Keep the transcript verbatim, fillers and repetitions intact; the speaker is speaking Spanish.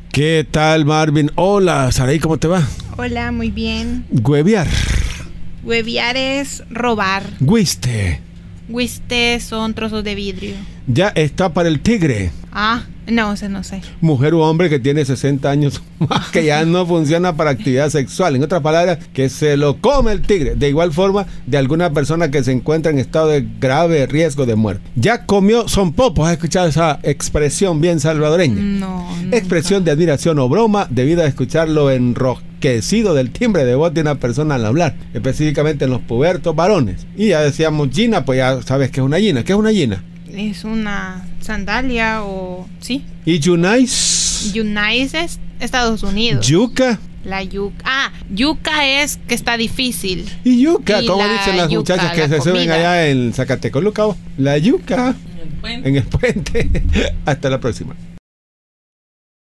¿Qué tal, Marvin? Hola, Saraí, ¿cómo te va? Hola, muy bien. Hueviar. Hueviar es robar. Huiste. Huiste son trozos de vidrio. Ya está para el tigre. Ah, no, ese no sé. Mujer u hombre que tiene sesenta años más, que ya no funciona para actividad sexual. En otras palabras, que se lo come el tigre. De igual forma, de alguna persona que se encuentra en estado de grave riesgo de muerte. Ya comió son popos. ¿Has escuchado esa expresión bien salvadoreña? No, nunca. Expresión de admiración o broma debido a escucharlo enrojecido del timbre de voz de una persona al hablar, específicamente en los pubertos varones. Y ya decíamos Gina, pues ya sabes que es una Gina. ¿Qué es una Gina? Es una sandalia o... sí. ¿Y Yunais? Yunais es Estados Unidos. ¿Yuca? La yuca. Ah, yuca es que está difícil. ¿Y yuca? Y ¿Cómo la dicen las yuca, muchachas que la se suben comida. allá en Zacatecoluca? La yuca. En el puente. En el puente. Hasta la próxima.